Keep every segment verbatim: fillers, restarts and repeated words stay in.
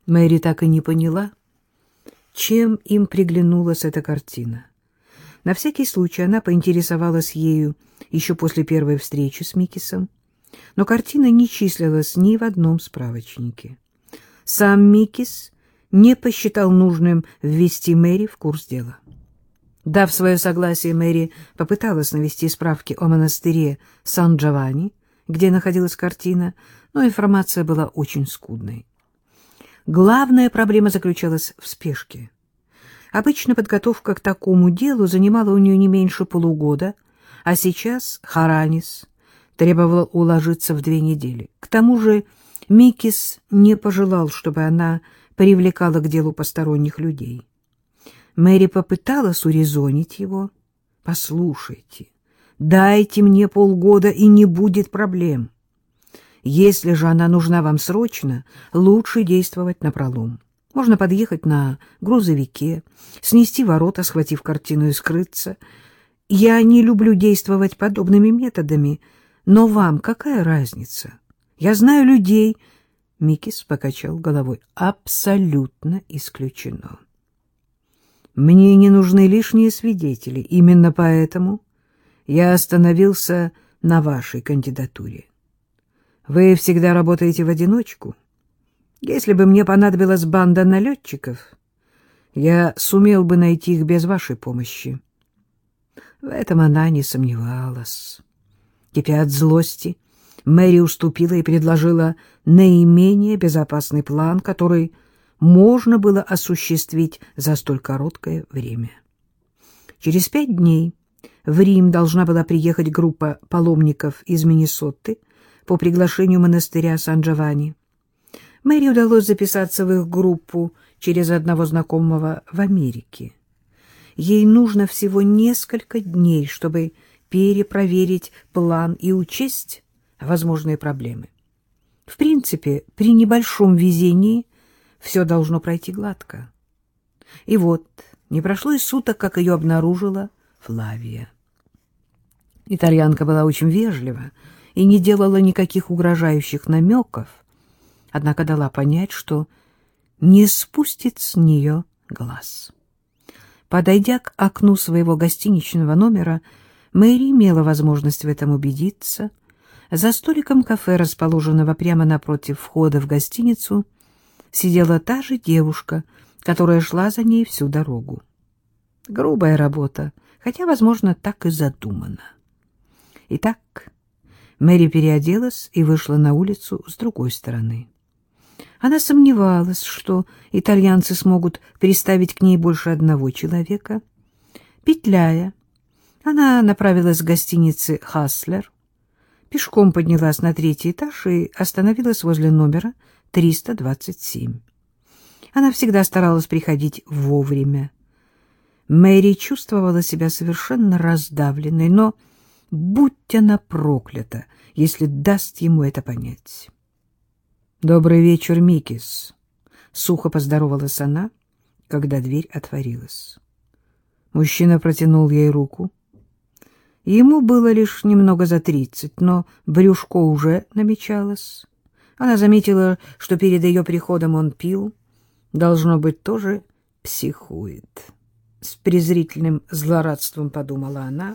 Мэри так и не поняла, чем им приглянулась эта картина. На всякий случай она поинтересовалась ею еще после первой встречи с Микисом, но картина не числилась ни в одном справочнике. Сам Микис не посчитал нужным ввести Мэри в курс дела. Дав свое согласие, Мэри попыталась навести справки о монастыре Сан-Джованни, где находилась картина, но информация была очень скудной. Главная проблема заключалась в спешке. Обычно подготовка к такому делу занимала у нее не меньше полугода, а сейчас Харанис требовала уложиться в две недели. К тому же Микис не пожелал, чтобы она привлекала к делу посторонних людей. Мэри попыталась урезонить его. «Послушайте, дайте мне полгода, и не будет проблем. Если же она нужна вам срочно, лучше действовать напролом. Можно подъехать на грузовике, снести ворота, схватив картину и скрыться. Я не люблю действовать подобными методами, но вам какая разница? Я знаю людей...» Микис покачал головой. «Абсолютно исключено. Мне не нужны лишние свидетели. Именно поэтому я остановился на вашей кандидатуре. Вы всегда работаете в одиночку. Если бы мне понадобилась банда налетчиков, я сумел бы найти их без вашей помощи». В этом она не сомневалась. Кипя от злости, Мэри уступила и предложила наименее безопасный план, который можно было осуществить за столь короткое время. Через пять дней в Рим должна была приехать группа паломников из Миннесоты по приглашению монастыря Сан-Джованни. Мэри удалось записаться в их группу через одного знакомого в Америке. Ей нужно всего несколько дней, чтобы перепроверить план и учесть возможные проблемы. В принципе, при небольшом везении все должно пройти гладко. И вот, не прошло и суток, как ее обнаружила Флавия. Итальянка была очень вежлива и не делала никаких угрожающих намеков, однако дала понять, что не спустит с нее глаз. Подойдя к окну своего гостиничного номера, Мэри имела возможность в этом убедиться. За столиком кафе, расположенного прямо напротив входа в гостиницу, сидела та же девушка, которая шла за ней всю дорогу. Грубая работа, хотя, возможно, так и задумано. Итак, Мэри переоделась и вышла на улицу с другой стороны. Она сомневалась, что итальянцы смогут приставить к ней больше одного человека. Петляя, она направилась к гостинице «Хаслер», пешком поднялась на третий этаж и остановилась возле номера триста двадцать семь. Она всегда старалась приходить вовремя. Мэри чувствовала себя совершенно раздавленной, но будь она проклята, если даст ему это понять. «Добрый вечер, Микис», — сухо поздоровалась она, когда дверь отворилась. Мужчина протянул ей руку. Ему было лишь немного за тридцать, но брюшко уже намечалось. Она заметила, что перед ее приходом он пил. Должно быть, тоже психует. С презрительным злорадством подумала она.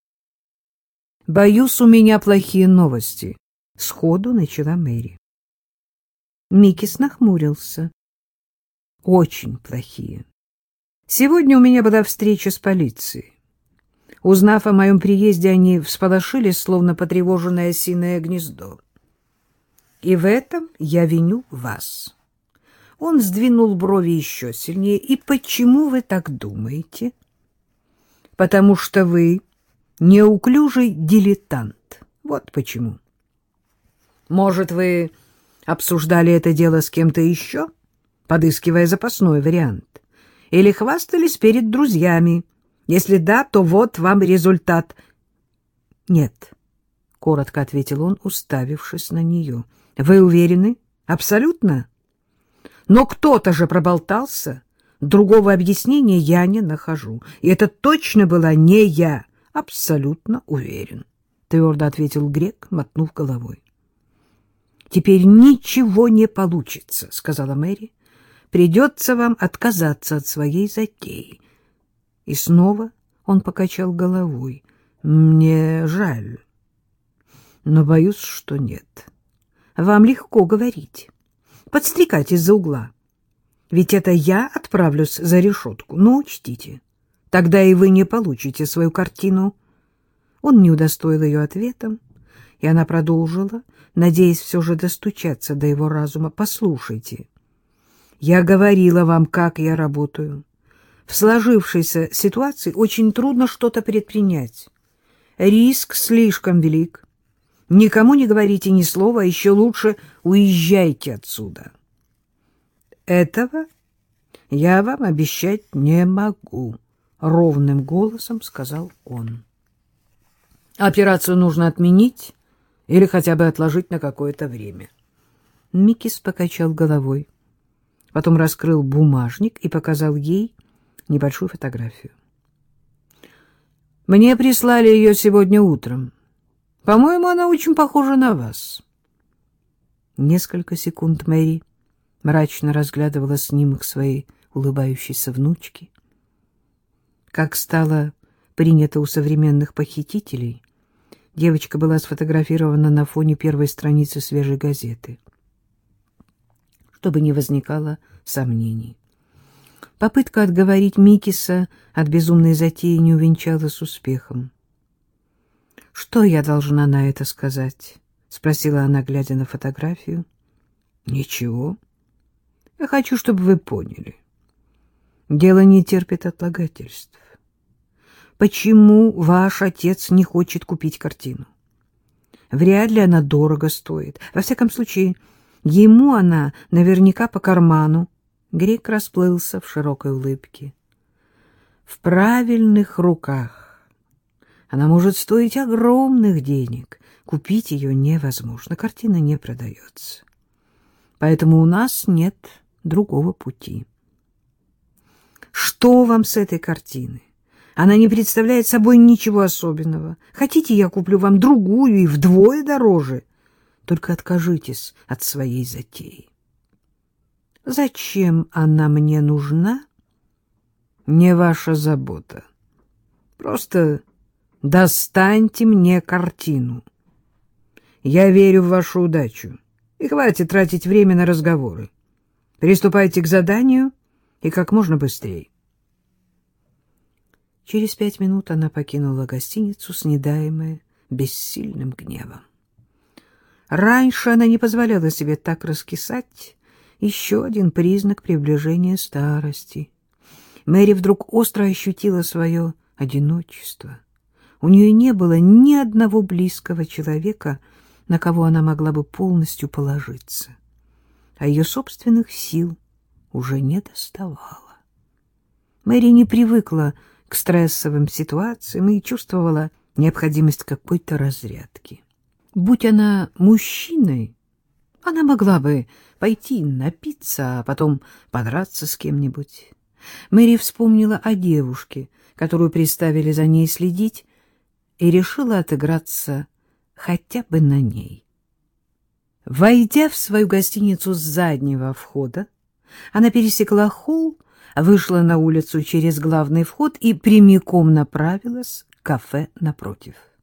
«Боюсь, у меня плохие новости», — сходу начала Мэри. Микис нахмурился. «Очень плохие. Сегодня у меня была встреча с полицией. Узнав о моем приезде, они всполошились, словно потревоженное осиное гнездо. И в этом я виню вас». Он сдвинул брови еще сильнее. «И почему вы так думаете?» «Потому что вы неуклюжий дилетант. Вот почему. Может, вы обсуждали это дело с кем-то еще, подыскивая запасной вариант? Или хвастались перед друзьями? Если да, то вот вам результат». «Нет», — коротко ответил он, уставившись на нее. «Вы уверены? Абсолютно? Но кто-то же проболтался. Другого объяснения я не нахожу. И это точно была не я. Абсолютно уверен», — твердо ответил грек, мотнув головой. «Теперь ничего не получится», — сказала Мэри, придется вам отказаться от своей затеи. И снова он покачал головой. Мне жаль, но боюсь, что нет. Вам легко говорить, подстрекать из-за угла. Ведь это я отправлюсь за решетку. Но учтите, тогда и вы не получите свою картину. Он не удостоил ее ответом, и она продолжила, надеясь все же достучаться до его разума. Послушайте, я говорила вам, как я работаю. В сложившейся ситуации очень трудно что-то предпринять. Риск слишком велик. Никому не говорите ни слова, а еще лучше уезжайте отсюда. Этого я вам обещать не могу, — ровным голосом сказал он. Операцию нужно отменить или хотя бы отложить на какое-то время. Микис покачал головой, потом раскрыл бумажник и показал ей небольшую фотографию. Мне прислали ее сегодня утром. По-моему, она очень похожа на вас. Несколько секунд Мэри мрачно разглядывала снимок своей улыбающейся внучки. Как стало принято у современных похитителей, девочка была сфотографирована на фоне первой страницы свежей газеты, чтобы не возникало сомнений. Попытка отговорить Микиса от безумной затеи не увенчалась успехом. — Что я должна на это сказать? — спросила она, глядя на фотографию. — Ничего. Я хочу, чтобы вы поняли. Дело не терпит отлагательств. Почему ваш отец не хочет купить картину? Вряд ли она дорого стоит. Во всяком случае, ему она наверняка по карману. Грек расплылся в широкой улыбке. В правильных руках она может стоить огромных денег. Купить ее невозможно, картина не продается. Поэтому у нас нет другого пути. Что вам с этой картины? Она не представляет собой ничего особенного. Хотите, я куплю вам другую и вдвое дороже? Только откажитесь от своей затеи. Зачем она мне нужна? Не ваша забота. Просто достаньте мне картину. Я верю в вашу удачу. И хватит тратить время на разговоры. Приступайте к заданию и как можно быстрее. Через пять минут она покинула гостиницу, снедаемая бессильным гневом. Раньше она не позволяла себе так раскисать. Еще один признак приближения старости. Мэри вдруг остро ощутила свое одиночество. У нее не было ни одного близкого человека, на кого она могла бы полностью положиться. А ее собственных сил уже не доставало. Мэри не привыкла к стрессовым ситуациям и чувствовала необходимость какой-то разрядки. Будь она мужчиной, она могла бы пойти напиться, а потом подраться с кем-нибудь. Мэри вспомнила о девушке, которую приставили за ней следить, и решила отыграться хотя бы на ней. Войдя в свою гостиницу с заднего входа, она пересекла холл, вышла на улицу через главный вход и прямиком направилась к кафе напротив.